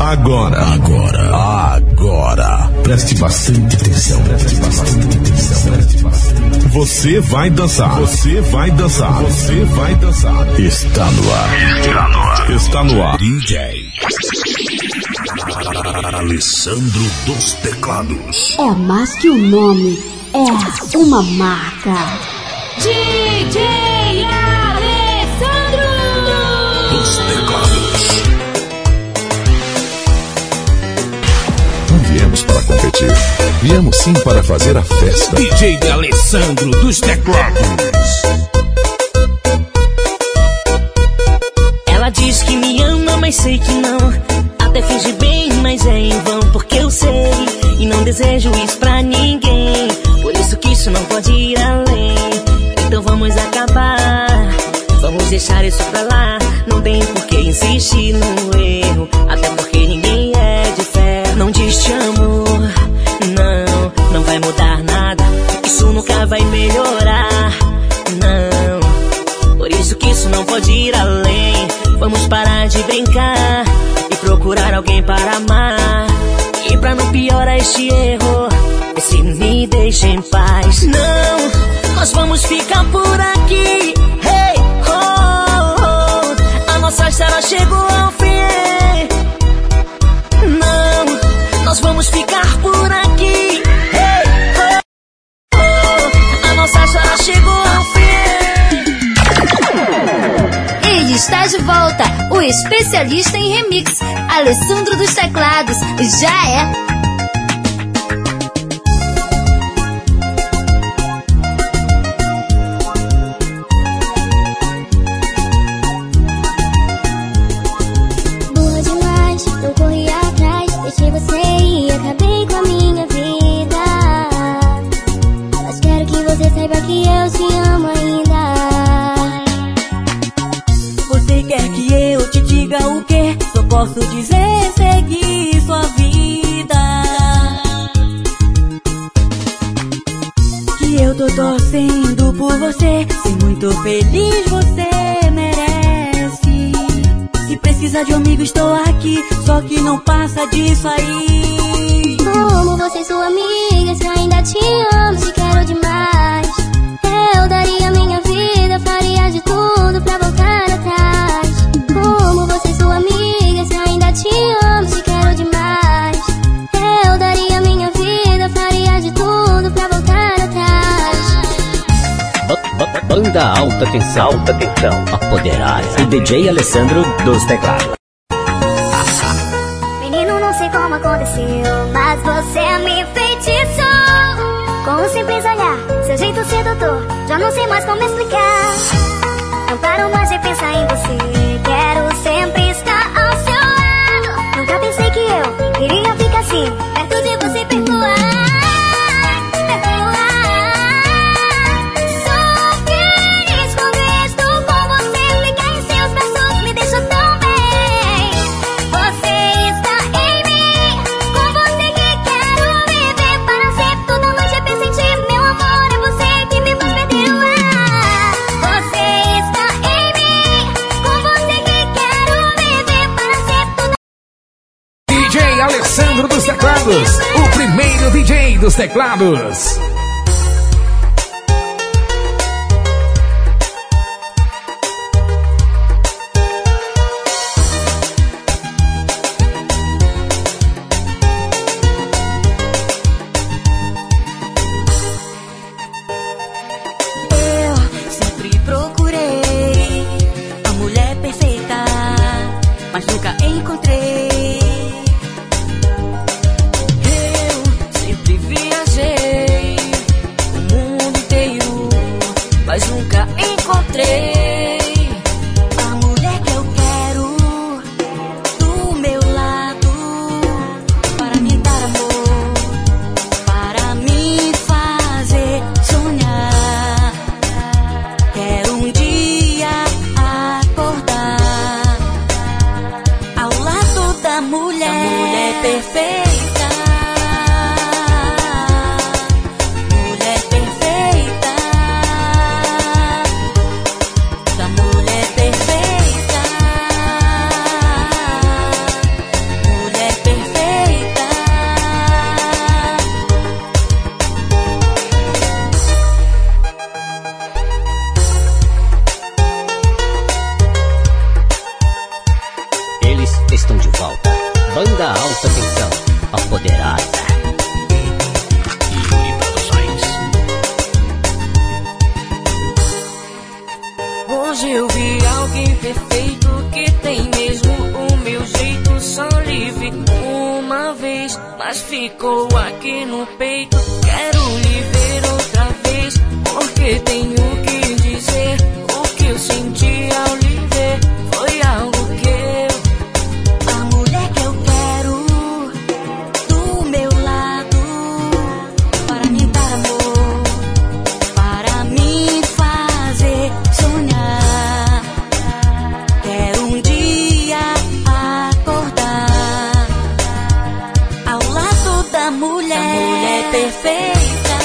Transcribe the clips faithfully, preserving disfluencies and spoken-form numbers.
Agora, agora, agora. Preste bastante atenção, preste bastante atenção, preste bastante. Você vai dançar, você vai dançar, você vai dançar. Está no ar, está no ar, está no ar. D J Alessandro dos Teclados. É mais que um nome, é uma marca. D J Alessandro dos Teclados. Não viemos para competir, viemos sim para fazer a festa. D J Alessandro dos Teclados. Ela diz que me ama, mas sei que não. Até finge bem, mas é em vão, porque eu sei e não desejo isso pra ninguém. Por isso que isso não pode ir além. Então vamos acabar, vamos deixar isso pra lá. Não tem por que insistir no erro, até porque ninguém é de ferro. Não diz te amo, não, não vai mudar nada. Isso nunca vai melhorar, não. Por isso que isso não pode ir além. Vamos parar de brincar e procurar alguém para amar. E pra não piorar este erro, vê se me deixa em paz. Não, nós vamos ficar por aqui. Hey, oh, oh, a nossa história chegou ao fim. Não, nós vamos ficar por aqui. Hey, oh, oh, a nossa história chegou ao fim. Ele está de volta, o especialista em remix, Alessandro dos Teclados. Já é. Posso dizer, seguir sua vida, que eu tô torcendo por você, ser muito feliz você merece. Se precisar de um amigo estou aqui, só que não passa disso aí. Como você sua amiga, se ainda te amo, te quero demais. Eu daria minha vida, faria de tudo pra voltar atrás. Como você sua amiga, se ainda te amo, te quero demais. Eu daria minha vida, faria de tudo pra voltar atrás. B- Banda Alta Tensão, Alta Tensão, apoderada. E D J Alessandro dos Teclados. Menino, não sei como aconteceu, mas você me enfeitiçou. Com um simples olhar, seu jeito sedutor, já não sei mais como explicar. Não paro mais de pensar em você, quero sempre estar ao seu lado. Nunca pensei que eu iria ficar assim, perto de você, perdoar, perdoar. Sou feliz quando estou com você, ligar em seus braços me deixa tão bem. Você está em mim, com você que quero viver para sempre. Toda noite eu penso em ti, meu amor, é você que me faz perder o ar. Você está em mim, com você que quero viver para sempre. D J Alessandro dos Teclados, o primeiro D J dos teclados. Eu sempre procurei a mulher perfeita, mas nunca encontrei. Eu sempre viajei o mundo inteiro, mas nunca encontrei a mulher que eu quero do meu lado, para me dar amor, para me fazer sonhar. Quero um dia acordar de alguém perfeito que tem mesmo o meu jeito. Só lhe vi uma vez, mas ficou aqui no peito. Quero lhe ver outra vez, porque tenho que dizer o que eu senti ao lhe ver. Foi algo que eu, a mulher que eu quero do meu lado, para me dar amor, para me fazer sonhar. Quero um dia acordar ao lado da mulher, da mulher perfeita.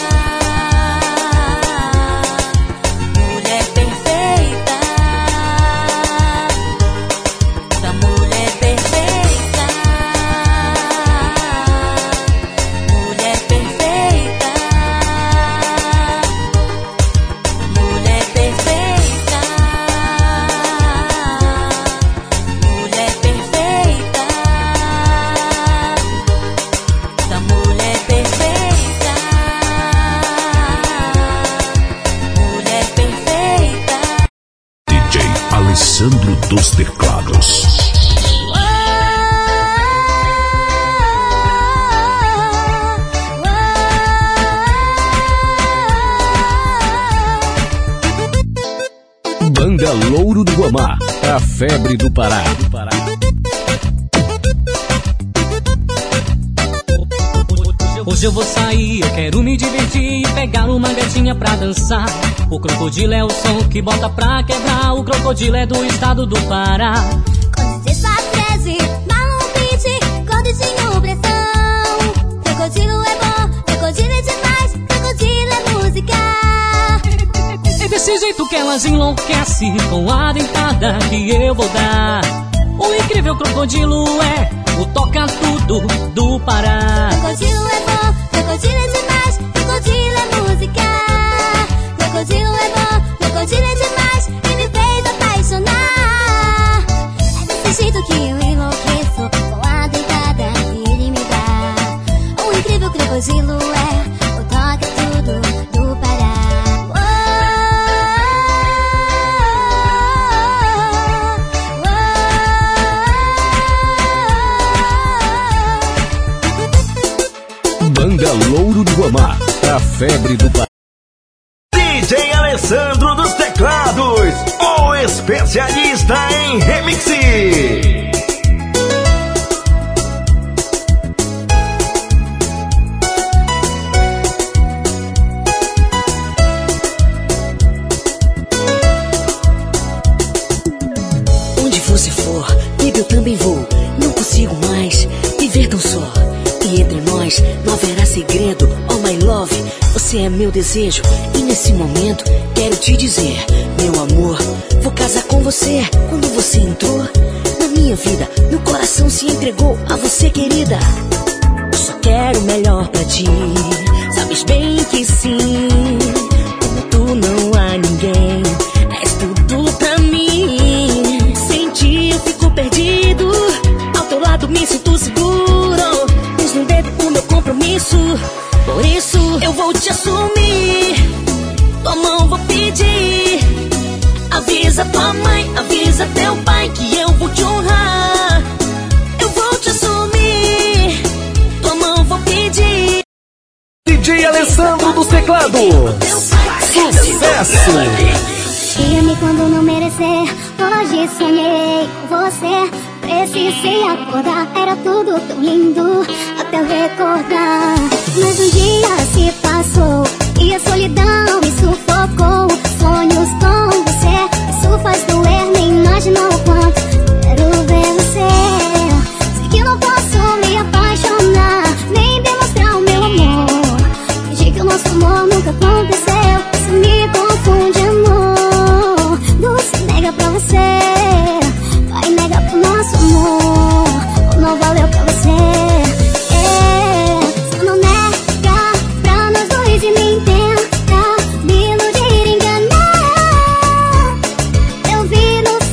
Alessandro dos Teclados. Banda Louro do Guamá, a febre do Pará. Hoje eu vou sair, eu quero me divertir e pegar uma gatinha pra dançar. O crocodilo é o som que bota pra quebrar. O crocodilo é do estado do Pará. Quando dezesseis, treze, dá um beat, gordinho pressão. Crocodilo é bom, crocodilo é demais, crocodilo é música. É desse jeito que elas enlouquecem, com a dentada que eu vou dar. O incrível crocodilo é o toca tudo do Pará. Crocodilo é bom, crocodilo é demais, crocodilo é música. Crocodilo é bom, crocodilo é demais, e me fez apaixonar. É desse jeito que eu enlouqueço, com a dentada que ele me dá. O incrível crocodilo é o toca tudo do Pará. Banda Louro do Guamá, a febre do Pará. D J Alessandro dos Teclados, o especialista em remix. Onde você for, baby, eu também vou. Não consigo mais viver tão só. E entre nós não haverá segredo. Oh my love, você é meu desejo. E nesse momento quero te dizer, meu amor, vou casar com você. Quando você entrou na minha vida, meu coração se entregou a você, querida. Eu só quero o melhor pra ti, sabes bem que sim. Como tu não há ninguém, és tudo pra mim. Sem ti eu fico perdido, ao teu lado me sinto seguro. Tens no dedo o meu compromisso, por isso eu vou te assumir. Tua mão vou pedir, avisa tua mãe, avisa teu pai que eu vou te honrar. Eu vou te assumir, tua mão vou pedir. D J Alessandro dos Teclados, sucesso! Diga-me quando não merecer, hoje sonhei com você. Precisei acordar, era tudo tão lindo até eu recordar. Mas um dia se passou e a solidão me sufocou. Sonhos com você, isso faz doer, nem imaginou o quanto quero ver você. Sei que não posso me apaixonar, nem demonstrar o meu amor. Fingi que o nosso amor nunca aconteceu, isso me confunde, amor. Você nega pra você, vai negar pro nosso amor, ou não valeu pra você. É, só não nega pra nós dois e nem tenta me iludir, enganar. Eu vi no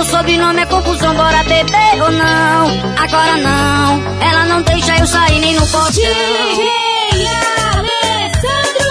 sobrenome é confusão. Bora beber ou não? Agora não. Ela não deixa eu sair nem no portão. D J Alessandro.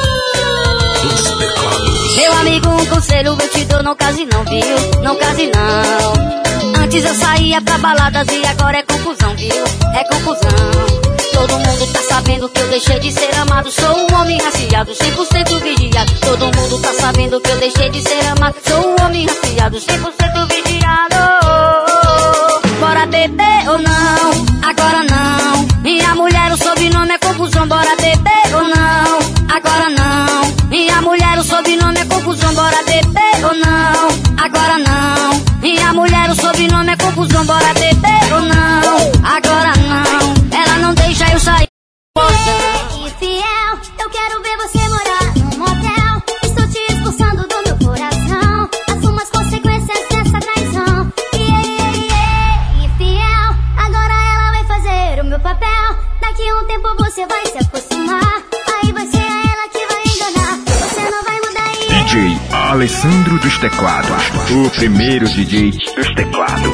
Meu amigo, um conselho eu te dou, não case não, viu? Não case não. Antes eu saía pra baladas e agora é confusão, viu? É confusão. Todo mundo tá sabendo que eu deixei de ser amado. Sou um homem raciado, cem por cento vigiado. Todo mundo tá sabendo que eu deixei de ser amado. Sou um homem raciado, cem por cento vigiado. Bora beber ou não? Agora não. Minha mulher, o sobrenome é confusão. Bora beber ou não? Agora não. Minha mulher, o sobrenome é confusão. Bora beber ou não? Agora não. Minha mulher, o sobrenome é confusão. Bora beber ou não? Agora não. Ela não deixa eu sair. Infiel, eu quero ver você morar num motel. Estou te expulsando do meu coração. Assuma as consequências dessa traição. Yeah, yeah, yeah. Infiel, agora ela vai fazer o meu papel. Daqui a um tempo você vai se acostumar. Aí vai ser ela que vai enganar. Você não vai mudar. Yeah. D J Alessandro dos Teclados, o primeiro D J dos teclados.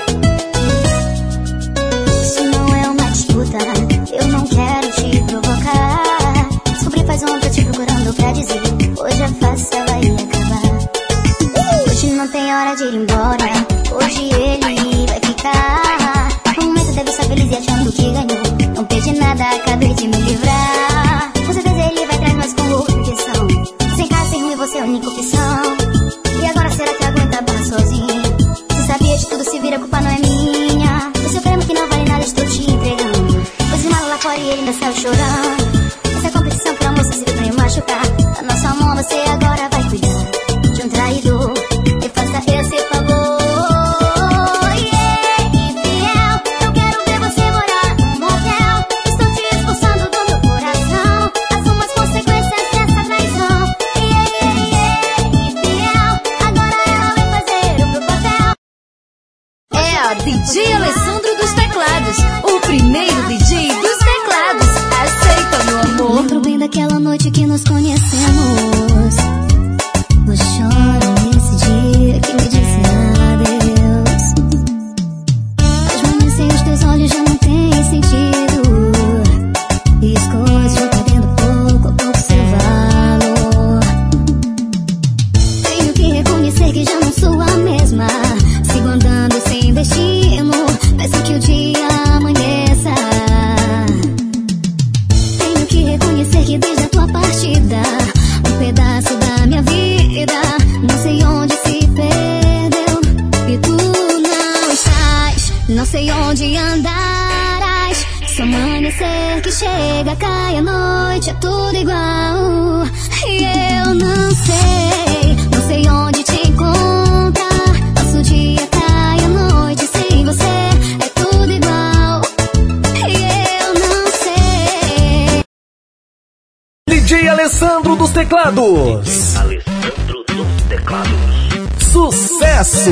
Eu não quero te provocar. Descobri faz ontem te procurando pra dizer. Hoje a festa vai acabar. Hoje não tem hora de ir embora. Hoje ele vai ficar. No momento deve estar feliz e achando que ganhou. Não perdi nada, acabei de me livrar. Com certeza ele vai atrás, mas com outra intenção. Sem casa, sem ruim, você é a única opção. E agora será que aguenta barra sozinho? Se sabia de tudo, se vira, a culpa não é minha. Você prêmio que não vale nada, estou te entregando. Lá fora e ele ainda saiu chorando. Essa competição pra moça se pra me machucar. A nossa mão você agora vai cuidar de um traidor. Me faça esse favor. Yeah, infiel, eu quero ver você morar num motel. Estou te expulsando do meu coração. Assuma as consequências dessa traição. Yeah, yeah, yeah, infiel, agora ela vai fazer o meu papel. É a D J Alessandro dos Teclados, o primeiro D J dos teclados. Aceita, meu amor. Lembro bem daquela noite que nos conhecemos. Eu choro nesse dia que me disse adeus. Hoje sem os teus olhos já não tem sentido. E as coisas vão perdendo pouco a pouco seu valor. Tenho que reconhecer que já não sou a mesma. Sigo andando sem destino. Peço que o dia amanheça. Tenho que reconhecer que desde a tua partida um pedaço da minha vida não sei onde se perdeu. E tu não estás, não sei onde andarás. Se amanhecer que chega, cai a noite, é tudo igual. E eu não sei, não sei onde te encontrar. Passo o dia, cai a noite sem você, é tudo igual. E eu não sei. D J Alessandro dos Teclados. D J Alessandro dos Teclados. Sucesso!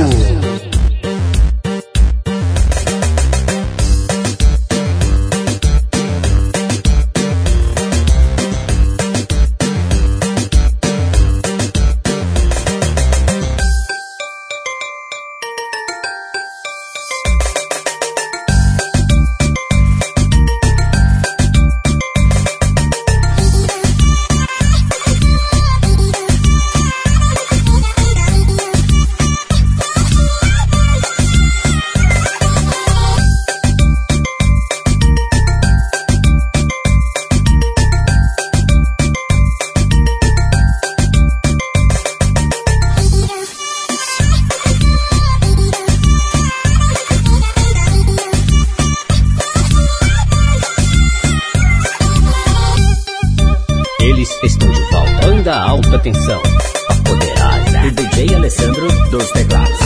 Da alta tensão, apoderada, o D J Alessandro dos Teclados.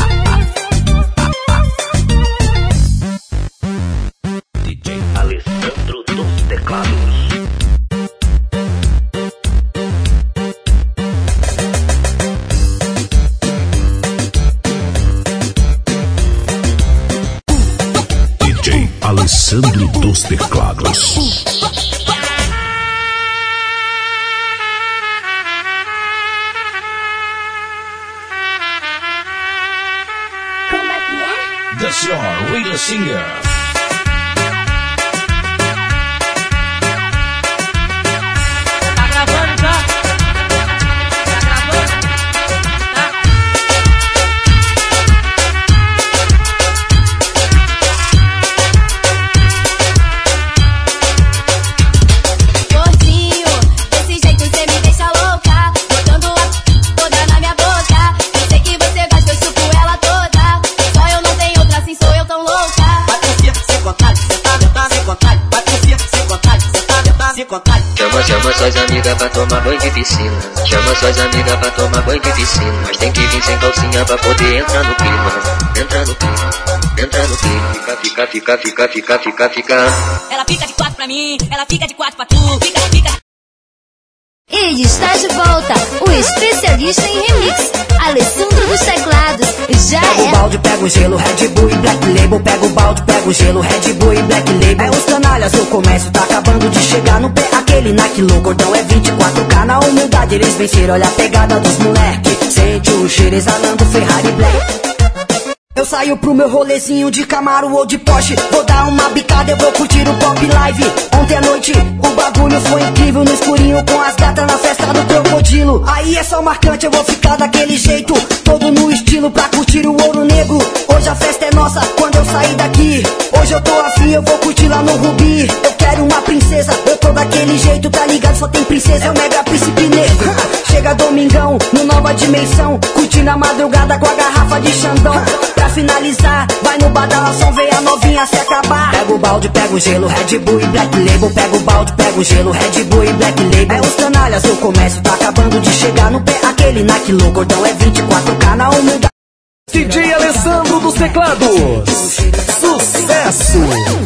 D J Alessandro dos Teclados. D J Alessandro dos Teclados. Como é que The Star Radio Singer. Chama, chama suas amigas pra tomar banho de piscina. Chama suas amigas pra tomar banho de piscina. Mas tem que vir sem calcinha pra poder entrar no clima. Entra no clima, entra no clima. Fica, fica, fica, fica, fica, fica, fica. Ela fica de quatro pra mim, ela fica de quatro pra tu. Fica, fica. E está de volta o especialista em remix, Alessandro dos Teclados. Já pega é. o balde, pega o gelo, Red Bull e Black Label. Pega o balde, pega o gelo, Red Bull e Black Label. É os canalhas, o comércio tá acabando de chegar no pé. Aquele Nike low, cordão é vinte e quatro K. Na humildade eles venceram, olha a pegada dos moleque. Sente o cheiro exalando Ferrari Black. Eu saio pro meu rolezinho de Camaro ou de Porsche. Vou dar uma bicada, eu vou curtir o Pop Live. Ontem à noite o bagulho foi incrível. No escurinho com as gatas na festa do Crocodilo. Aí é só marcante, eu vou ficar daquele jeito, todo no estilo pra curtir o ouro negro. Hoje a festa é nossa, quando eu sair daqui. Hoje eu tô afim, eu vou curtir lá no Rubi. Eu quero uma princesa, eu tô daquele jeito, tá ligado? Só tem princesa, é o mega príncipe negro. Chega domingão, no Nova Dimensão, curtindo a madrugada com a garrafa de Xandão. Pra finalizar, vai no badalação, vem a novinha se acabar. Pega o balde, pega o gelo, Red Bull e Black Label. Pega o balde, pega o gelo, Red Bull e Black Label. É os canalhas, o comércio tá acabando de chegar no pé. Aquele Nike low, cordão é vinte e quatro K. Na humildade D J Alessandro dos Teclados. Sucesso.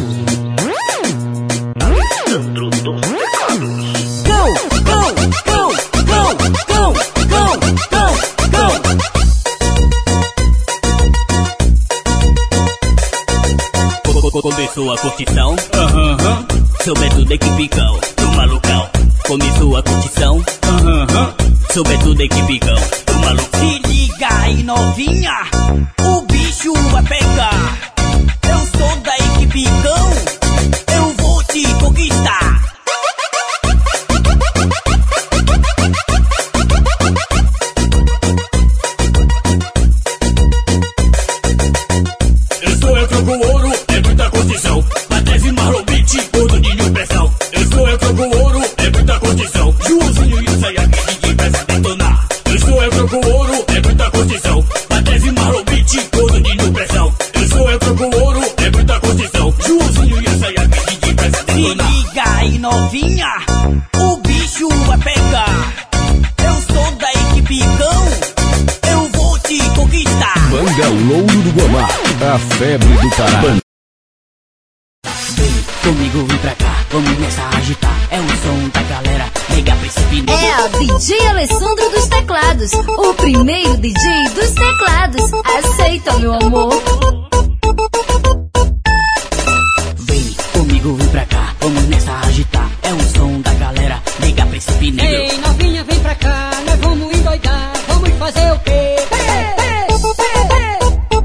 Alessandro dos Teclados. Go, go, go, go, go, go, go, go. Começou a curtição, aham, sobretudo equipicão, do malucão. Começou a curtição, aham, sobretudo equipicão, do malucão. Se liga aí novinha, o bicho vai pegar. Eu sou da equipicão, eu vou te conquistar. Eu sou eu, troco ouro, é muita condição. Patrese marromite, todo de pressão. Eu sou eu, troco ouro, é muita condição. Juzinho e saia que ninguém vai se detonar. Eu sou eu, troco ouro, é muita condição. Patrese marromite, todo de pressão. Eu sou eu, troco ouro, é muita condição. Juzinho e saia que ninguém vai se detonar. Se liga aí novinha, o bicho vai pegar. Eu sou da equipicão, eu vou te conquistar. Banda Louro do Guamá, a febre do Pará. Vem comigo, vem pra cá, vamos nessa agitar. É o som da galera, mega príncipe negro. É a D J Alessandro dos Teclados, o primeiro D J dos teclados. Aceita, meu amor. Vem comigo, vem pra cá, vamos nessa agitar. É o som da galera, mega príncipe negro. Ei, novinha, vem pra cá, nós vamos endoidar. Vamos fazer o quê? Hey, hey, hey, hey.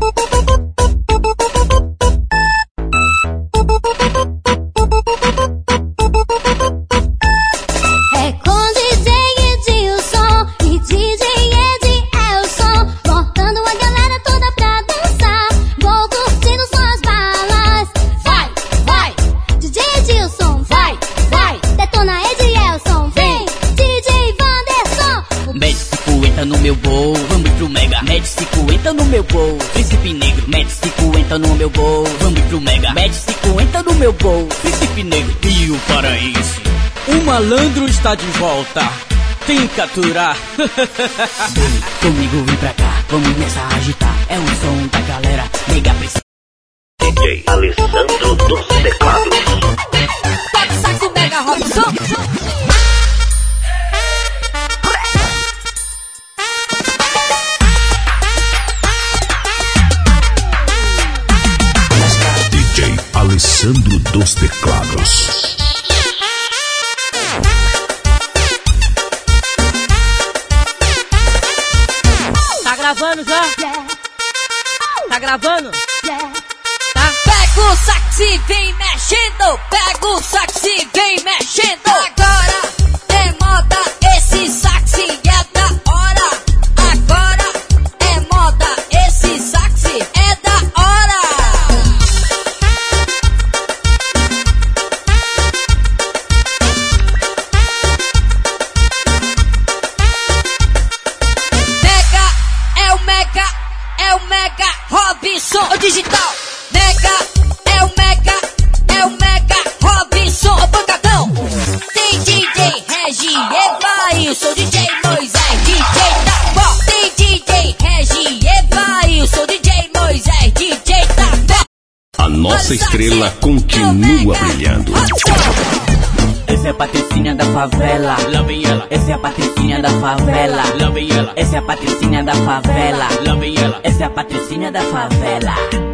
É com D J Edilson e D J Edielson, botando a galera toda pra dançar. Vou curtindo suas balas. Vai, vai, D J Edilson, vai, vai. Detona Edielson, vem, D J Wanderson. Mete cinquenta no meu bol, vamos pro mega. Mete cinquenta no meu bol, príncipe negro. Mete cinquenta no meu bol, vamos pro mega. Mete cinquenta no meu bol, príncipe negro. E o paraense, o malandro está de volta. Tem que capturar. Vem comigo, vem pra cá, vamos nessa agitar. É o som da galera, mega príncipe. D J Alessandro dos Teclados. Toca o saxo, mega Robson. D J Alessandro dos Teclados. Tá gravando já? Tá gravando? Yeah. Pega o saxi, vem mexendo. Pega o saxi, vem mexendo. Agora é moda, esse saxi é da hora. Agora é moda, esse saxi é da hora. Mega é o mega, é o mega Robinson, o digital. Mega é o mega, é o mega Robinson, o pancadão. Tem D J Regi, Evailson, D J Moisés, D J Tapó. Tem D J Regi, Evailson, D J Moisés, D J Tapó. A nossa estrela continua brilhando. Essa é a Patricinha da favela. Lá vem ela. Essa é a Patricinha da favela. Lá vem ela. Essa é a Patricinha da favela. Lá vem ela. Essa é a Patricinha da favela.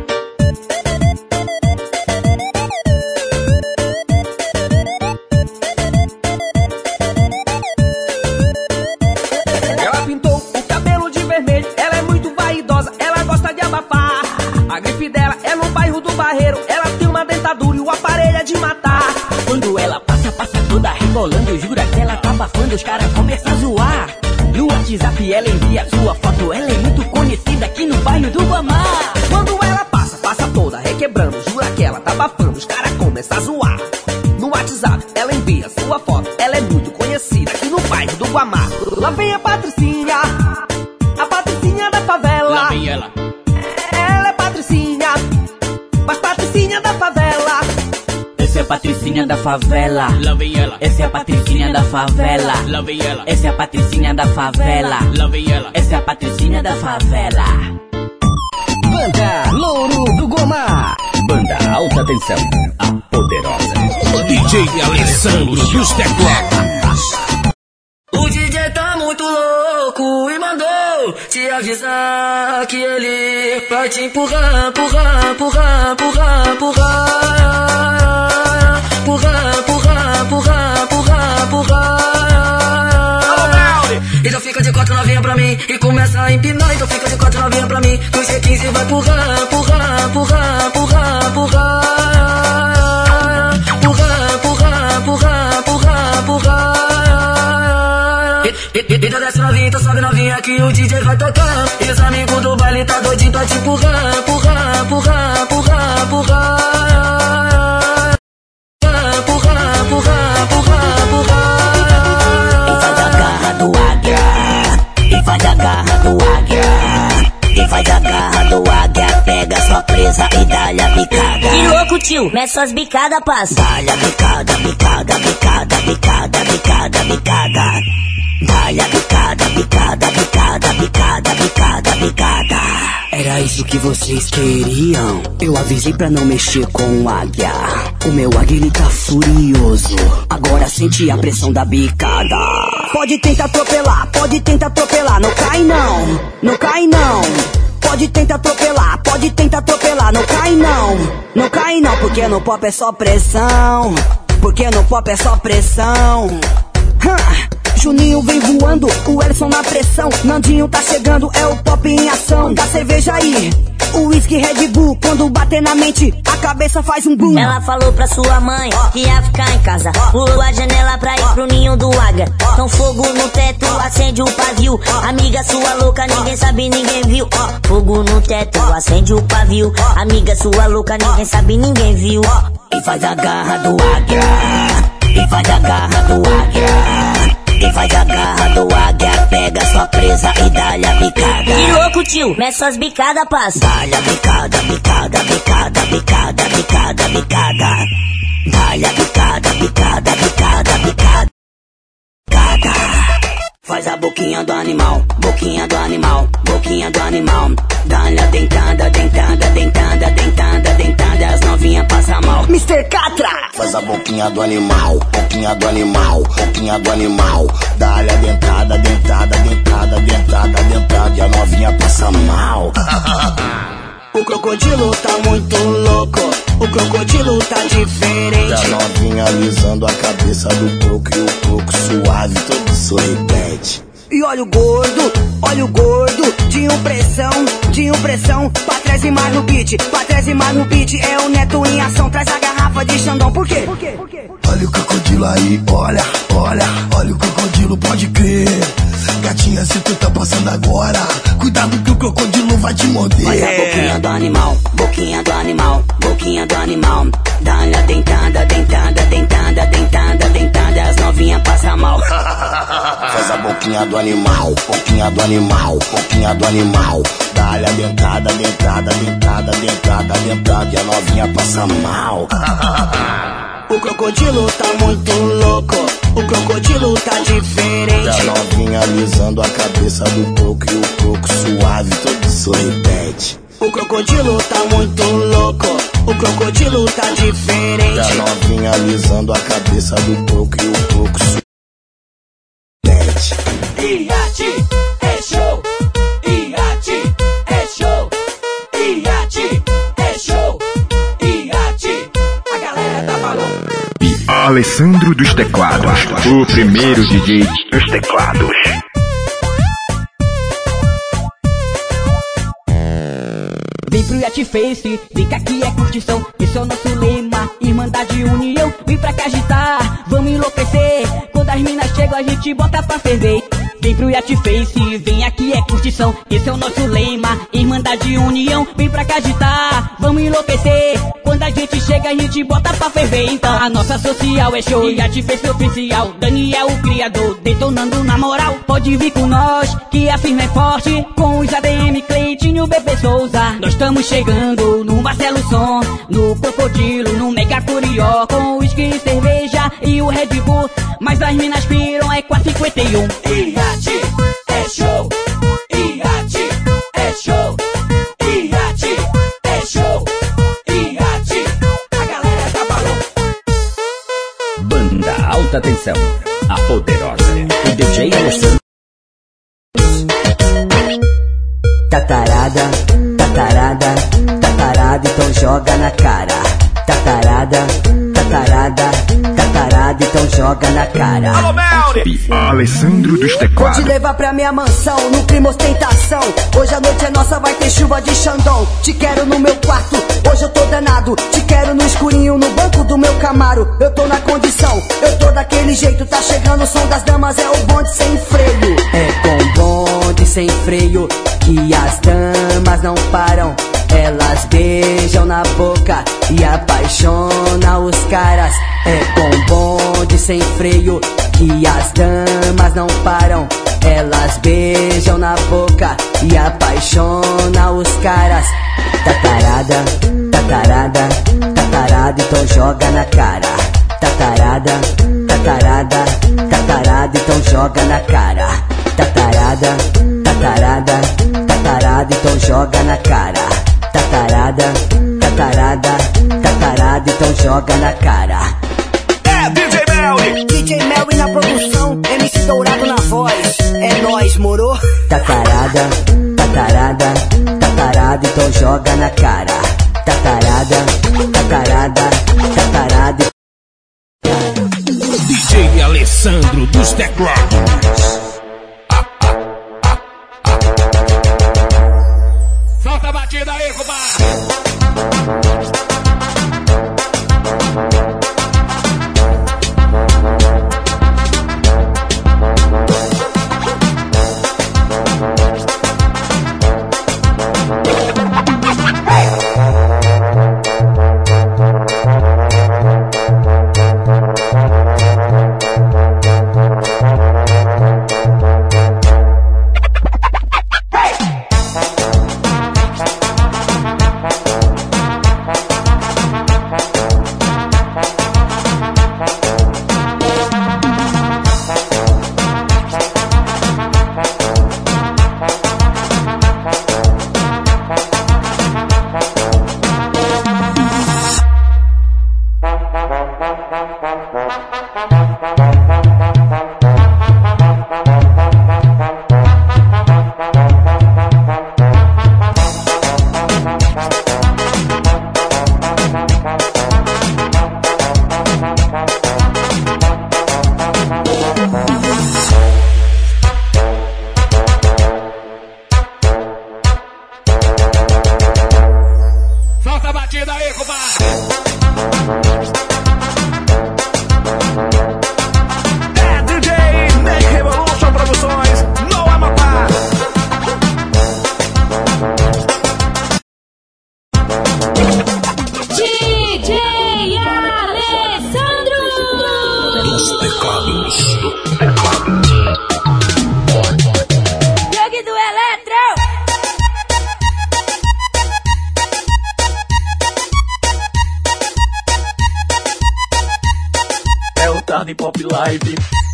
Ela pintou o cabelo de vermelho. Ela é muito vaidosa, ela gosta de abafar. A grife dela é no bairro do Barreiro. Ela tem uma dentadura e o aparelho é de matar. Quando ela passa, passa toda rebolando. Jura que ela tá abafando, os caras começam a zoar. No WhatsApp ela envia sua foto. Ela é muito conhecida aqui no bairro do Guamá. Quando ela passa, passa toda requebrando. Jura que ela tá abafando, os caras começam a zoar. No WhatsApp ela envia sua foto. Ela é muito conhecida aqui no bairro do Guamá. Lá vem a Patricinha, a Patricinha da favela. Lá vem ela. Ela é Patricinha, mas Patricinha da favela. Essa é a Patricinha da favela. Lá vem ela. Essa é a Patricinha da favela. Lá vem ela. Essa é a Patricinha da favela. Lá vem ela. Essa é a Patricinha da favela. Banda Louro do Gomá. Banda Alta Tensão, a poderosa. D J Alessandro dos teclados. O D J tá muito louco e mandou te avisar que ele vai te empurrar, empurrar, empurrar, empurrar, empurrar. Empurrar, empurrar, empurrar, empurrar, empurrar. Então fica de quatro novinha pra mim e começa a empinar. Então fica de quatro novinha pra mim, com G quinze vai empurrar, empurrar, empurrar, empurrar, empurrar. Empurrar, empurrar, empurrar, empurrar, empurrar. Então desce novinha, então sobe novinha que o D J vai tocar. E os amigos do baile tá doidinho pra te empurrar, empurrar, empurrar, empurrar, empurrar. Empurrar, empurrar, empurrar, empurrar. E faz a garra do águia. E faz a garra do águia. E faz a garra do águia. Pega sua presa e dá-lhe a bicada. Que louco, tio, mete suas bicadas, passa. Dá-lhe a bicada, bicada, bicada, bicada, bicada, bicada. Dá-lhe a bicada, bicada, bicada, bicada, bicada, bicada. Era isso que vocês queriam? Eu avisei pra não mexer com o águia. O meu águia ele tá furioso. Agora sente a pressão da bicada. Pode tentar atropelar, pode tentar atropelar. Não cai não, não cai não. Pode tentar atropelar, pode tentar atropelar. Não cai não, não cai não. Porque no pop é só pressão. Porque no pop é só pressão. Huh. Juninho vem voando, o Elson na pressão. Nandinho tá chegando, é o pop em ação. Da cerveja aí, o whisky Red Bull. Quando bater na mente, a cabeça faz um boom. Ela falou pra sua mãe que ia ficar em casa. Pulou a janela pra ir pro ninho do águia. Com fogo no teto, acende o pavio. Amiga sua louca, ninguém sabe, ninguém viu. Fogo no teto, acende o pavio. Amiga sua louca, ninguém sabe, ninguém viu. E faz a garra do águia. E faz a garra do águia. E faz a garra do águia. Pega sua presa e dá-lhe a bicada. Que louco, tio, mete suas bicadas, passa. Dá-lhe a bicada, bicada, bicada, bicada, bicada, bicada. Dá-lhe a bicada, bicada, bicada, bicada, bicada. Faz a boquinha do animal, boquinha do animal, boquinha do animal. Dá-lhe a dentada, dentada, dentada, dentada, dentada. As novinhas passam mal. mister Catra! Faz a boquinha do animal, boquinha do animal, boquinha do animal. Dá-lhe a dentada, dentada, dentada, dentada, dentada. E a novinha passa mal. O crocodilo tá muito louco, o crocodilo tá diferente. E a novinha alisando a cabeça do croco e o croco suave, todo sorridente. E olha o gordo, olha o gordo, de impressão, de impressão. Pra trás e mais no beat, pra trás e mais no beat. É o Neto em ação, traz a garrafa de Xandão. Por quê? Por quê? Por quê? Olha o crocodilo aí, olha, olha, olha o crocodilo, pode crer. Gatinha, se tu tá passando agora, cuidado que o crocodilo vai te morder. Olha a boquinha do animal, boquinha do animal, boquinha do animal. Dá-lhe a dentada, dentada, dentada, dentada, dentada, as novinhas passam mal. Faz a boquinha do animal, boquinha do animal, boquinha do animal. Dá-lhe a dentada, dentada, dentada, dentada, dentada, e a novinha passa mal. O crocodilo tá muito louco, o crocodilo tá diferente. E a novinha alisando a cabeça do croco e o croco suave, todo sorridente. O crocodilo tá muito louco, o crocodilo tá diferente. E a novinha alisando a cabeça do croco e o croco suave. Iate é show, Iate é show, Iate é show, Iate, a galera tá falando. Alessandro dos Teclados, o primeiro D J dos teclados. Vem pro Yacht Face, vem que aqui é curtição. Esse é o nosso lema, Irmandade e União. Vem pra cá agitar, vamos enlouquecer. Quando as minas chegam a gente bota pra ferver. Vem pro Yacht Face, vem aqui é curtição. Esse é o nosso lema, Irmandade e União. Vem pra cá agitar, vamos enlouquecer. Quando a gente chega a gente bota pra ferver. Então a nossa social é show, Yacht Face oficial. Daniel o criador, detonando na moral. Pode vir com nós, que a firma é forte. Com os A D M, Cleitinho, Bebê Souza. Nós estamos chegando no Marcelo Som, no Crocodilo, no Mega Curió. Com uísque e cerveja e o Red Bull. Mas as minas piram é quatro cinquenta e um. Iate é show, Iate é show, Iate é show, Iate, a galera tá falando. Banda Alta Tensão, a poderosa, o D J Alessandro. Tatarada, tatarada, tatarada, então joga na cara. Tatarada, tatarada, tatarada, então joga na cara. Alô, Alessandro dos Teclados. Vou te levar pra minha mansão, no clima ostentação. Hoje a noite é nossa, vai ter chuva de Xandão. Te quero no meu quarto, hoje eu tô danado. Te quero no escurinho, no banco do meu Camaro. Eu tô na condição, eu tô daquele jeito. Tá chegando o som das damas, é o bonde sem freio. É com bonde sem freio que as damas não param. Elas beijam na boca e apaixonam os caras. É com bonde sem freio que as damas não param. Elas beijam na boca e apaixonam os caras. Tatarada, tatarada, tatarada, então joga na cara. Tatarada, tatarada, tatarada, então joga na cara. Tatarada, tatarada, tatarada, então joga na cara. Tatarada, tatarada, tatarada, então joga na cara. É D J Melly, D J Melly na produção, M C Dourado na voz. É nóis, moro? Tatarada, tatarada, tatarada, então joga na cara. Tatarada, tatarada, tatarada. D J Alessandro dos Teclados. Solta a batida aí, compadre. Bota a batida aí, compadre. É D J Neck Revolution Produções no Amapá. D J Alessandro Dos teclados. Jogue do Eletro. É o Tarde Pop Live.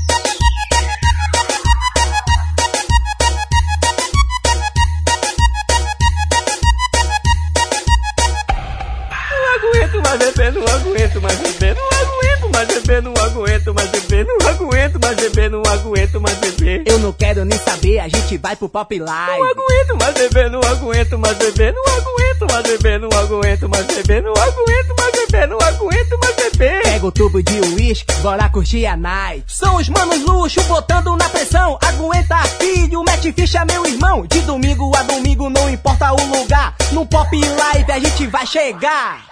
Não aguento mais beber, não aguento mais beber, não aguento mais beber, não aguento mais beber, não aguento mais beber, não aguento mais beber. Eu não quero nem saber, a gente vai pro Pop Live. Não aguento mais beber, não aguento mais beber, não aguento mais beber, não aguento mais beber, não aguento mais beber, não aguento mais beber. Pega o tubo de uísque, bora curtir a night. São os manos luxo botando na pressão. Aguenta filho, mete ficha meu irmão. De domingo a domingo não importa o lugar. No Pop Live a gente vai chegar.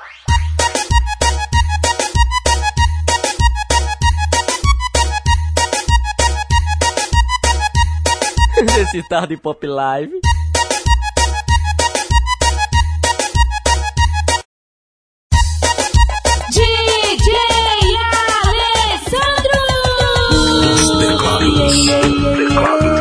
Nesse Tarde Pop Live. D J Alessandro Dos teclados.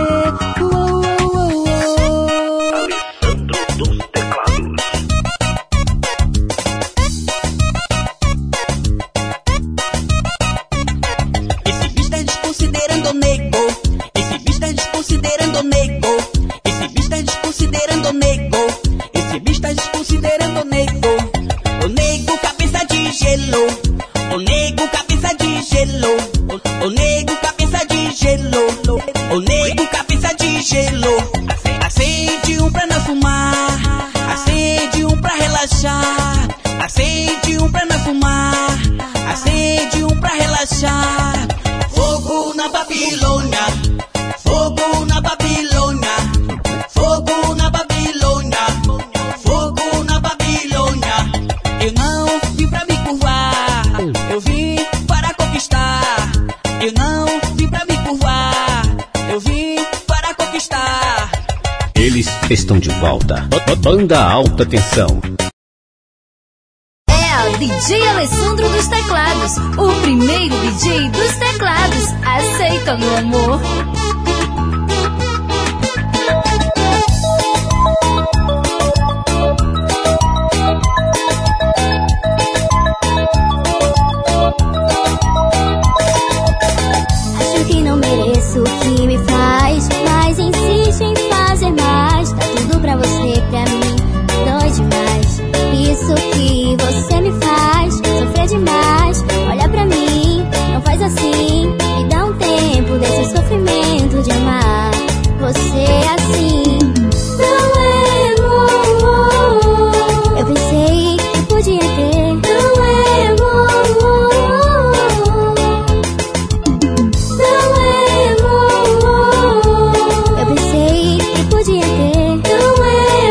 Esse bicho tá desconsiderando o nego. Esse bicho tá desconsiderando o nego. Esse bicho tá desconsiderando o nego. Esse bicho tá desconsiderando o nego. O nego cabeça de gelo. O nego cabeça de gelo. O, o nego cabeça de gelo. O nego cabeça de gelo. Acende um pra não fumar. Acende um pra relaxar. Acende um pra não fumar. Acende um pra relaxar. Fogo na Babilônia. Fogo na Babilônia. Fogo na Babilônia. Fogo na Babilônia. Eu não vim pra me curvar. Eu vim para conquistar. Eu não vim pra me curvar. Eu vim para conquistar. Eles estão de volta. Banda Alta Tensão. É o D J Alessandro dos teclados, o primeiro D J dos teclados. Aceita, meu amor. Acho que não mereço o que me faz, mas insiste em fazer mais. Tá tudo pra você, pra mim, dói demais. Isso que você me faz sofrer demais. Olha pra mim, não faz assim. Me dá um tempo desse sofrimento de amar você assim. Não é amor. Eu pensei que podia ter. Não é amor. Não é amor. Eu pensei que podia ter. Não é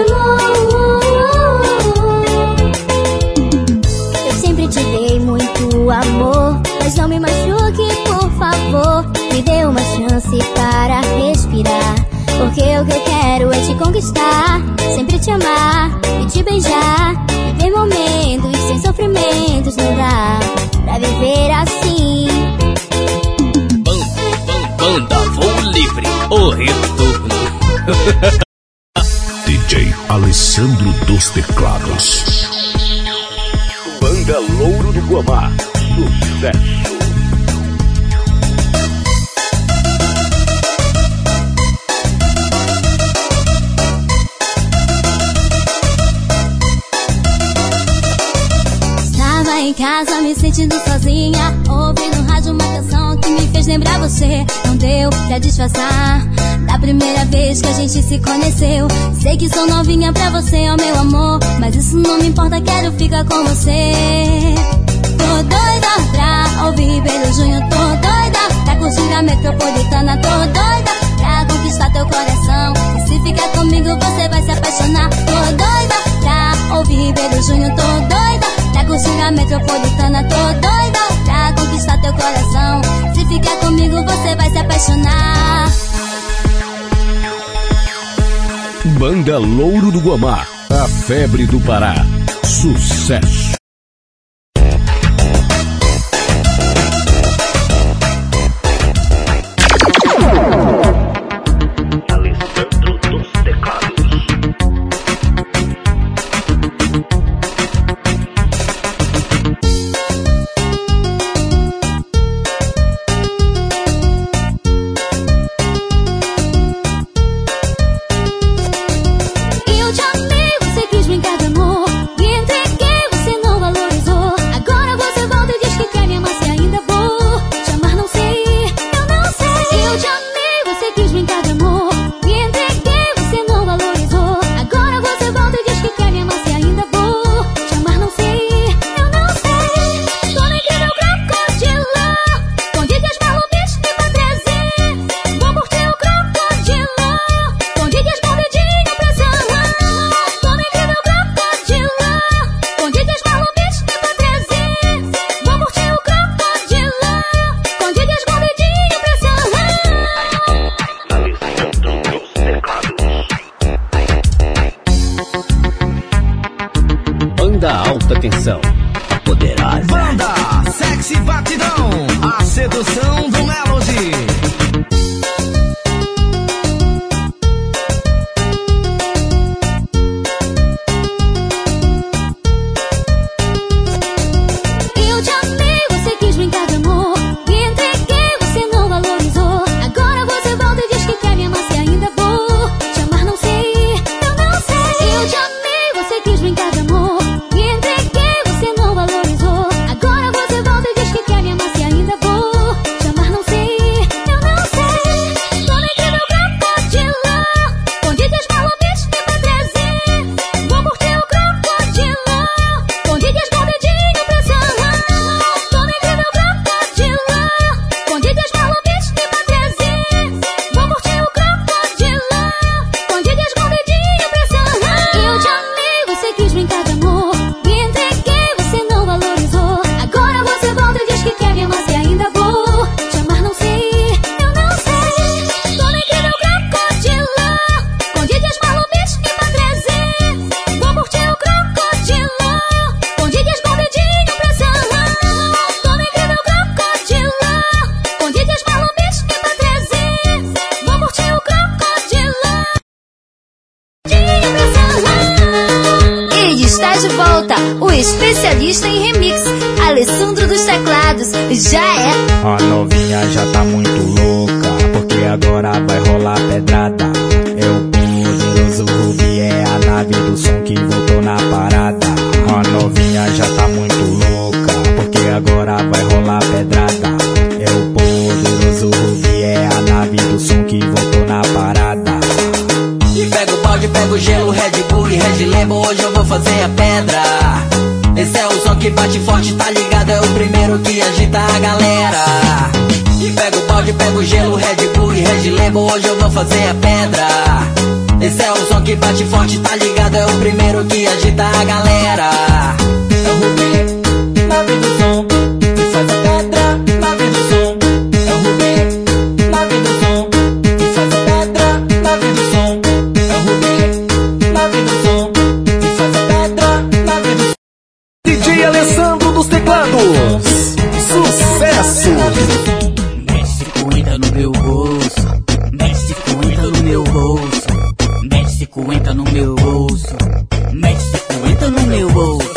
amor. Eu sempre te dei muito amor, mas não me machuque, por favor. Me dê uma chance para respirar, porque o que eu quero é te conquistar, sempre te amar e te beijar. Viver momentos sem sofrimentos não dá pra viver assim. Banda Voo Livre, o retorno. D J Alessandro dos teclados. Banda Louro do Guamá. Sucesso. Estava em casa me sentindo sozinha, ouvindo no rádio uma canção que me fez lembrar você. Não deu pra disfarçar da primeira vez que a gente se conheceu. Sei que sou novinha pra você, ó meu amor, mas isso não me importa, quero ficar com você. Tô doida pra ouvir Pedro Júnior, tô doida pra curtir a Metropolitana, tô doida pra conquistar teu coração. E se ficar comigo você vai se apaixonar. Tô doida pra ouvir Pedro Júnior, da metropolitana. Tô doida pra conquistar teu coração. Se ficar comigo você vai se apaixonar. Banda Louro do Guamá, a febre do Pará. Sucesso. Alta tensão, apoderada. Banda Sexy Batidão, a sedução do Melody. Eu te amei, você quis brincar de amor. Me entreguei, você não valorizou. Agora você volta e diz que quer me amar. Se ainda vou te amar, não sei, eu não sei. Eu te amei, você quis brincar de amor. Me entreguei, você não valorizou. Agora você volta e diz que quer me amar. Se ainda vou te amar, não sei, eu não sei. Tô dentro do crocodilo, com D Js malubitos que vai trazer. Vou curtir o crocodilo, com D Js com dedinho pra salão. Tô dentro do crocodilo, com D Js malubitos que vai trazer. Vou curtir o crocodilo, com D Js com dedinho pra salão. Eu te amei, você quis brincar de amor. Me entreguei, você não valorizou. Agora você volta e diz que quer me amar. Se ainda vou te amar, não sei, eu não sei. Tô dentro do crocodilo, com D Js malubitos que vai trazer. Vou curtir o crocodilo, com D Js com dedinho pra salão. Tô dentro do crocodilo, com D Js malubitos que vai trazer. Vou curtir o crocodilo, dedinho pra salão. Ele está de volta, o especialista em remix, Alessandro dos Teclados. Já é. A novinha já tá muito louca, porque agora vai rolar pedrada. É o poderoso Rubi, é a nave do som que voltou na parada. A novinha já tá muito louca, porque agora vai rolar pedrada. É o poderoso Rubi, é a nave do som que voltou na parada. E pega o balde, pega o gelo, Red Bull e Red Label, hoje eu vou fazer a pedra. Esse é o som que bate forte, tá ligado? É o primeiro que agita a galera. E pega o balde, pega o gelo, Red Bull e Red Label, hoje eu vou fazer a pedra. Esse é o som que bate forte, tá ligado? É o primeiro que agita a galera. É o Rubi, nave do som, que faz a pedra, nave do som. É o Rubi, nave do som, que faz a pedra, nave do som. É o Rubi, nave do som, que faz a pedra, nave do som. D J Alessandro dos Teclados. Sucesso. México entra no meu bolso. México entra no meu bolso. México entra no meu bolso. México entra no meu bolso.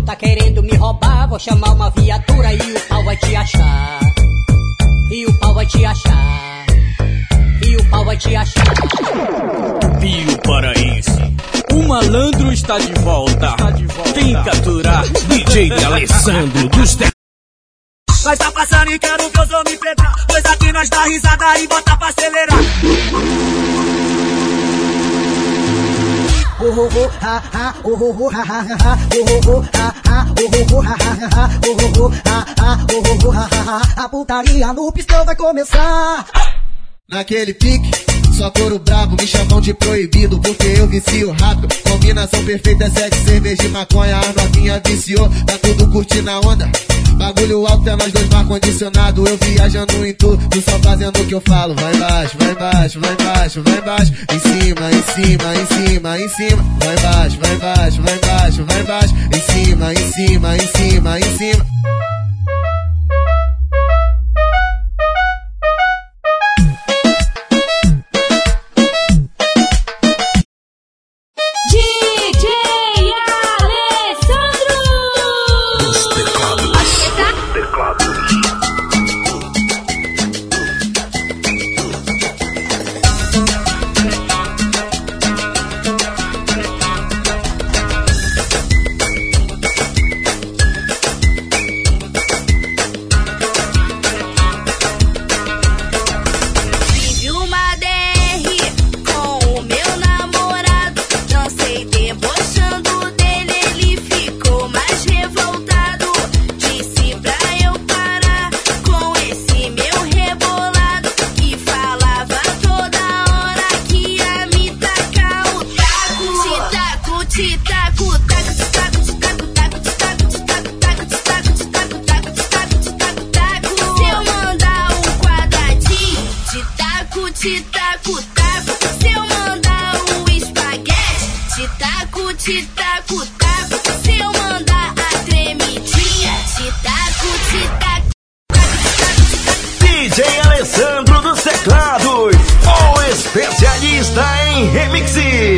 tá querendo me roubar. Vou chamar uma viatura e o pau vai te achar. E o pau vai te achar. E o pau vai te achar. Pio Paraense, o malandro está de volta. Tem que capturar D J Alessandro dos Teclados. Nós tá passando e quero ver os homens pegar. Pois aqui nós dá risada e bota pra acelerar. Oh oh oh ha ha oh oh oh ha ha ha oh oh oh ha ha oh oh oh ha ha ha oh oh oh ha ha oh oh oh ha ha. A putaria no pistão vai começar. Naquele pique, só couro brabo, me chamam de proibido porque eu vicio rápido. Combinação perfeita é sexo, cerveja e maconha. A novinha viciou, tá tudo curtindo a onda. Bagulho alto é nós dois no ar-condicionado. Eu viajando em tudo, só fazendo o que eu falo. Vai embaixo, vai embaixo, vai embaixo, vai embaixo. Em cima, em cima, em cima, em cima. Vai embaixo, vai embaixo, vai embaixo, vai embaixo. Em cima, em cima, em cima, em cima. D J Alessandro dos Teclados, o especialista em remix.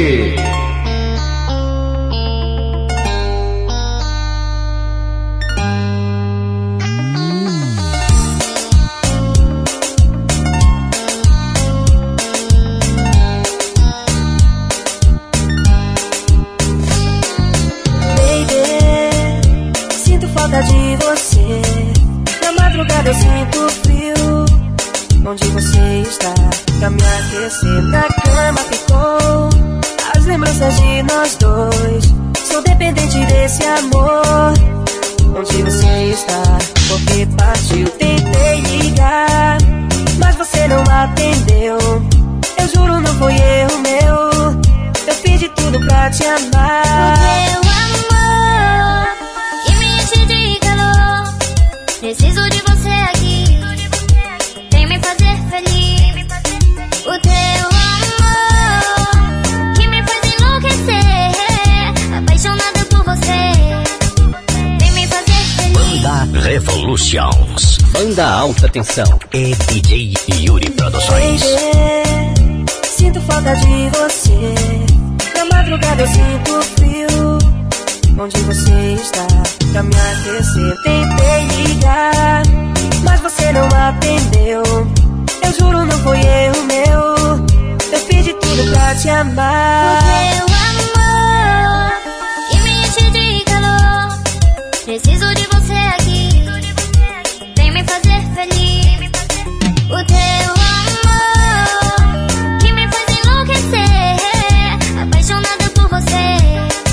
De você, na madrugada eu sinto frio. Onde você está? Pra me aquecer na cama ficou. As lembranças de nós dois. Sou dependente desse amor. Onde você está? Porque partiu, tentei ligar, mas você não atendeu. Eu juro não foi erro meu. Eu fiz de tudo pra te amar. Preciso de você aqui, vem me fazer feliz. O teu amor que me faz enlouquecer, apaixonada por você, vem me fazer feliz. Banda Revolutions, Banda Alta Tensão e D J Yuri Produções. Baby, sinto falta de você, na madrugada eu sinto frio. Onde você está? Pra me aquecer tentei ligar, mas você não atendeu. Eu juro não foi erro meu. Eu fiz de tudo pra te amar. O teu amor que me enche de calor. Preciso de você aqui, vem me fazer feliz. O teu amor que me faz enlouquecer, apaixonada por você.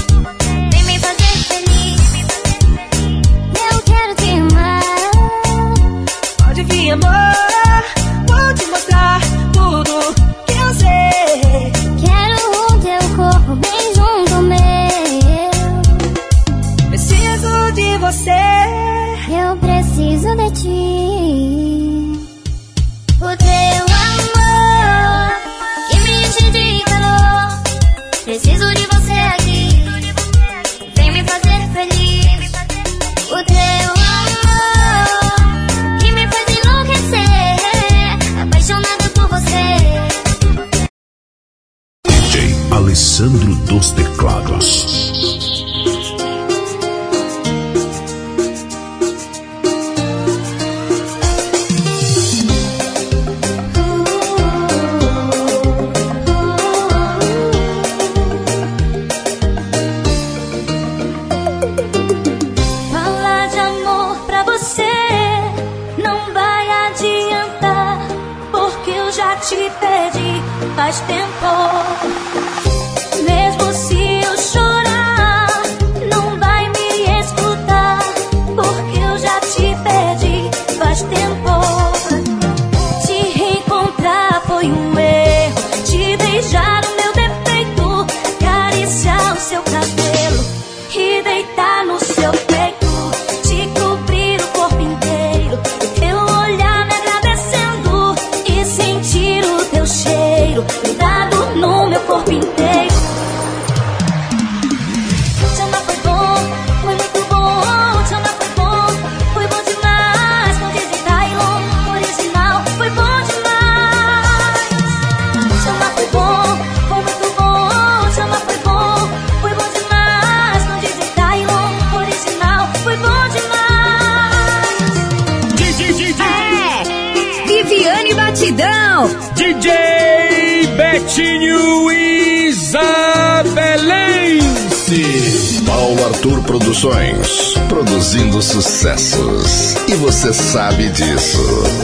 Amor, vou te mostrar tudo que eu sei. Quero o teu corpo bem junto ao meu. Preciso de você, eu preciso de ti. O teu amor que me enche de calor. Preciso de você aqui, vem me fazer feliz. O teu Alessandro dos Teclados. faz tempo. Mesmo se eu chorar, não vai me escutar, porque eu já te perdi faz tempo. Te reencontrar foi um erro, te beijar o meu defeito, acariciar o seu cabelo e deitar no seu peito, te cobrir o corpo inteiro, teu olhar me agradecendo e sentir o teu cheiro grudado no meu corpo inteiro. Te amar foi bom, foi muito bom. Te amar foi bom, foi bom demais. Não diz Tylon, original, foi bom demais. Te amar foi bom, foi muito bom. Te amar foi bom, foi bom demais. Não diz Tylon, original, foi bom demais. É, Viviane Batidão, D J Betinho Isabelense. Paulo Arthur Produções, produzindo sucessos. E você sabe disso.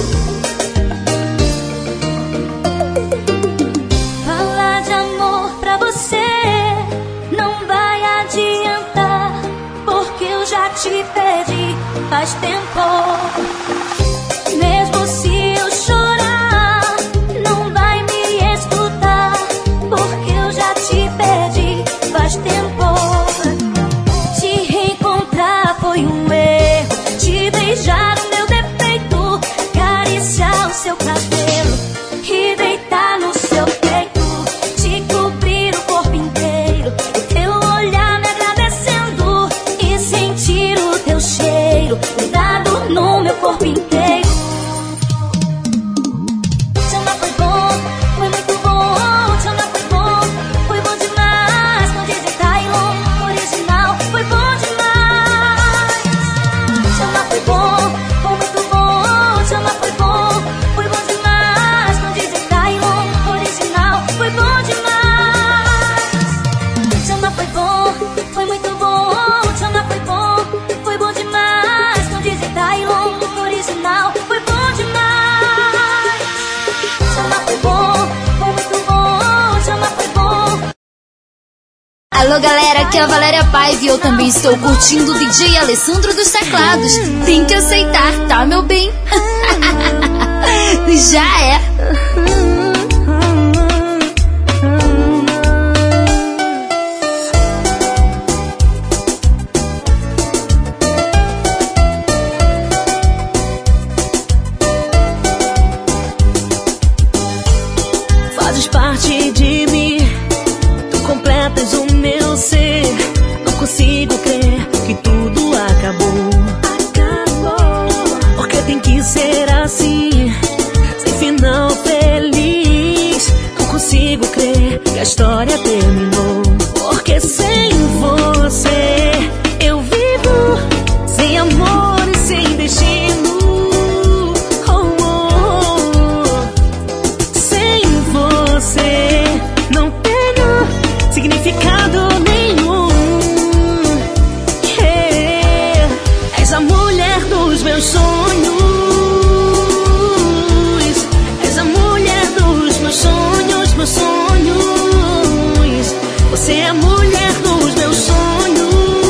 Falar de amor pra você não vai adiantar, porque eu já te perdi faz tempo. Mesmo se eu chorar, não vai me escutar, porque eu já te perdi faz tempo. Te reencontrar foi um erro, te beijar o meu defeito, acariciar o seu cabelo e deitar no seu peito, te cobrir o corpo inteiro, teu olhar me agradecendo e sentir o teu cheiro grudado no meu corpo inteiro. Te amar foi bom, foi muito bom. Te amar foi bom, foi bom demais. Não diz Tylon, original, foi bom demais. Te amar foi bom, foi muito bom. Te amar foi bom, foi bom demais. Não diz Tylon, original, foi bom demais. Te amar foi bom, foi muito bom. Te amar foi bom, foi bom demais. Não diz Tylon, original, foi bom demais. Te amar foi bom, foi muito bom. Te amar foi bom. Alô galera, aqui é a Valéria Paiva e eu também estou curtindo o D J Alessandro dos Teclados. Tem que aceitar, tá meu bem? Já é. Fazes parte de mim, tu completas o meu ser. Não consigo crer que tudo acabou. Acabou. Porque tem que ser assim, sem final feliz. Não consigo crer que a história terminou. Porque sem você eu vivo sem amor e sem destino. Oh, oh. Sem você não tenho significado nenhum. Yeah. És a mulher dos meus sonhos. És a mulher dos meus sonhos, meus sonhos. Você é a mulher dos meus sonhos.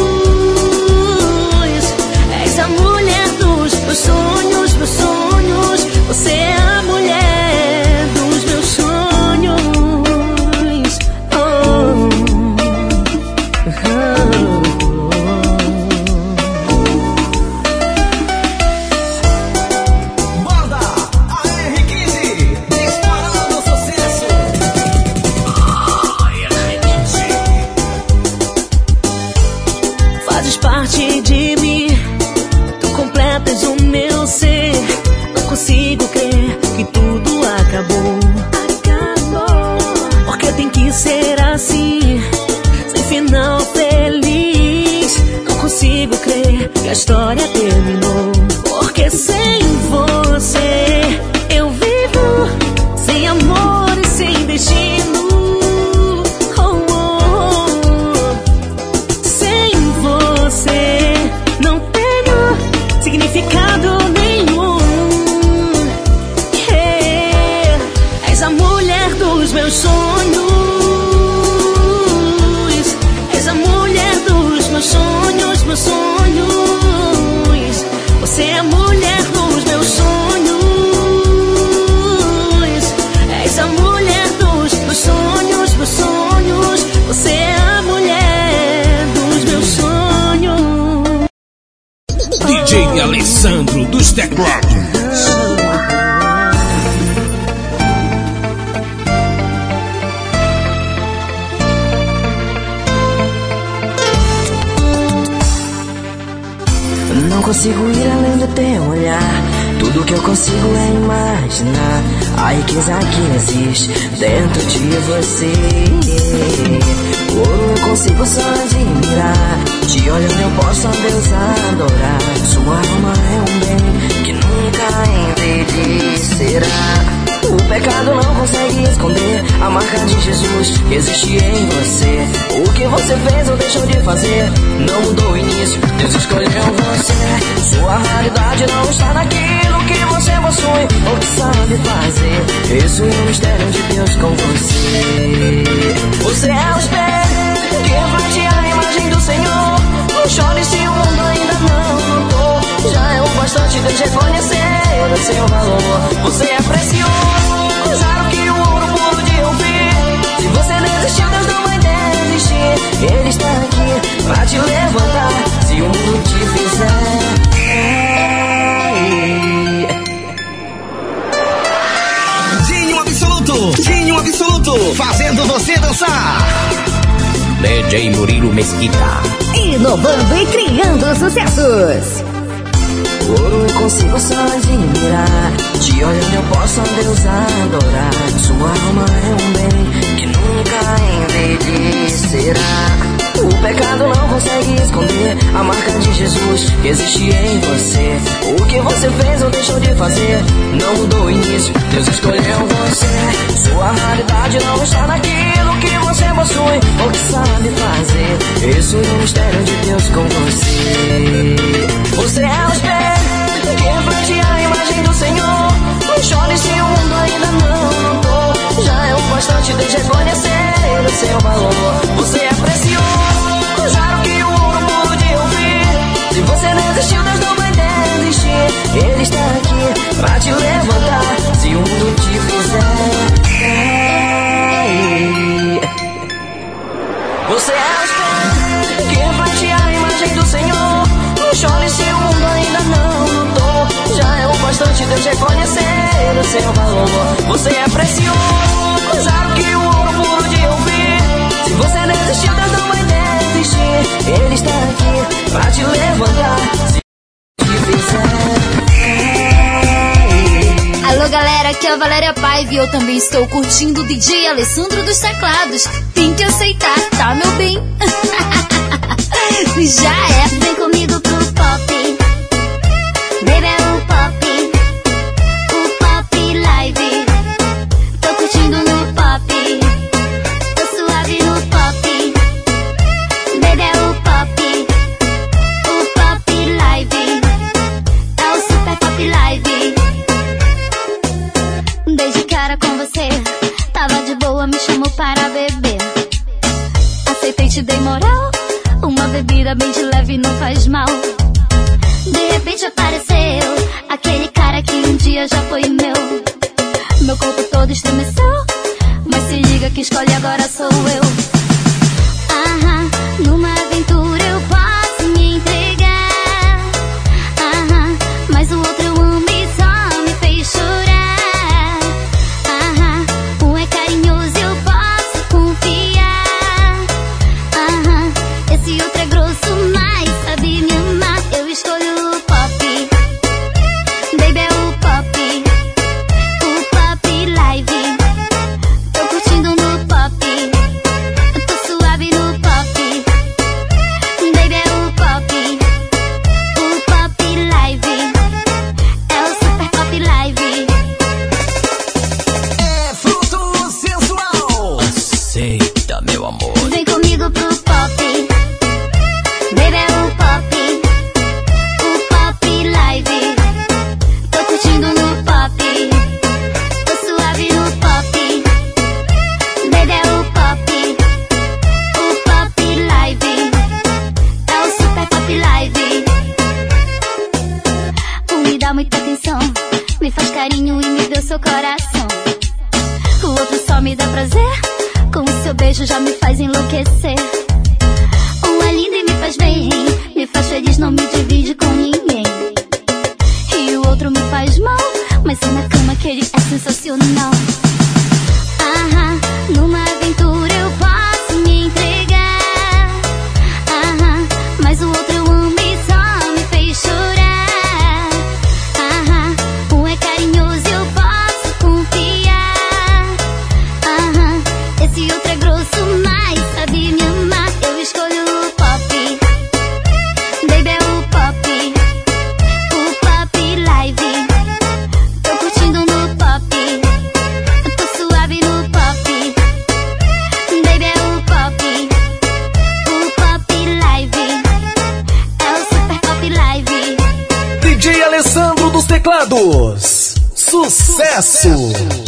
És a mulher dos meus sonhos, meus sonhos. Você é a mulher dos meus sonhos. Oh, Banda A R quinze, disparando sucesso. Fazes parte de mim, tu completas o meu ser. Não consigo crer que tudo acabou. Acabou. Porque tem que ser assim, sem final feliz. Não consigo crer que a história terminou. Porque sem você eu vivo sem amor e sem destino. Oh, oh, oh. Sem você não tenho significado nenhum. Yeah. És a mulher dos meus sonhos. Alessandro dos teclados. Não consigo ir além do teu olhar. Tudo que eu consigo é imaginar a riqueza que existe dentro de você. Ouro eu consigo só admirar. Te olhando eu posso a Deus adorar. Sua alma é um bem que nunca envelhecerá. O pecado não consegue esconder a marca de Jesus que existe em você. O que você fez ou deixou de fazer não mudou o início, Deus escolheu você. Sua realidade não está naquilo que você possui ou que sabe fazer. Isso é o mistério de Deus com você. Você é o espelho que reflete a imagem do Senhor. Não chore se o mundo ainda não notou. Já é o bastante Deus reconhecer o seu valor. Você é precioso, raro que o ouro puro de ouvir. Se você desistiu, Deus não vai desistir. Ele está aqui pra te levantar se o mundo te fizer. Dinho Absoluto, Dinho Absoluto, fazendo você dançar. D J Murilo Mesquita, inovando e criando sucessos. Ouro eu consigo só admirar. Te olhando eu posso a Deus adorar. Sua alma é um bem que nunca envelhecerá. O pecado não consegue esconder a marca de Jesus que existe em você. O que você fez ou deixou de fazer não mudou o início, Deus escolheu você. Sua realidade não está naquilo que você possui ou que sabe fazer. Isso é o mistério de Deus com você. Você é o espelho que reflete a imagem do Senhor. Não chore se o mundo ainda não notou. Já é o bastante Deus reconhecer o seu valor. Você é precioso, raro que o ouro puro de ouvir. Se você desistiu, Deus não vai desistir. Ele está aqui pra te levantar se o mundo te fizer. Você é o espelho que reflete a imagem do Senhor. Não chore se o mundo ainda não lutou. Já é o bastante Deus reconhecer o seu valor. Você é precioso, raro que o ouro puro de ouvir. Se você desistiu, Deus não vai desistir. Ele está aqui pra te levantar se te fizer. Alô galera, aqui é a Valéria Paiva e eu também estou curtindo o D J Alessandro dos teclados. Tem que aceitar, tá meu bem? Já é. Vem comigo pro pop, baby é o pop, o pop live. Tô curtindo no pop, tô suave no pop, baby é o pop, o pop live, é o super pop live. Dei de cara com você, tava de boa, me chamou para beber. Aceitei, te dei moral, uma bebida bem de leve não faz mal. De repente apareceu aquele cara que um dia já foi meu. Meu corpo todo estremeceu, mas se liga que escolhe agora sou eu. Aham, numa aventura eu posso me entregar. Aham, mas o outro eu amo e só me fez chorar. Aham, um é carinhoso eu posso confiar. Aham, esse outro é grosso, mas sabe me amar. Eu escolho o pop, baby é o pop, o pop live. Tô curtindo no pop, eu tô suave no pop, baby é o pop, o pop live, é o super pop live. É fruto sensual. Aceita, meu amor. Vem comigo pro pop, baby é o pop, o pop live. Tô curtindo no pop, tô suave no pop, baby é o pop, o pop live, é o super pop live. Um me dá muita atenção, me faz carinho e me deu seu coração. O outro só me dá prazer, com o seu beijo já me faz enlouquecer. Um é lindo e me faz bem, me faz feliz, não me divide com ninguém. teclados. Sucesso!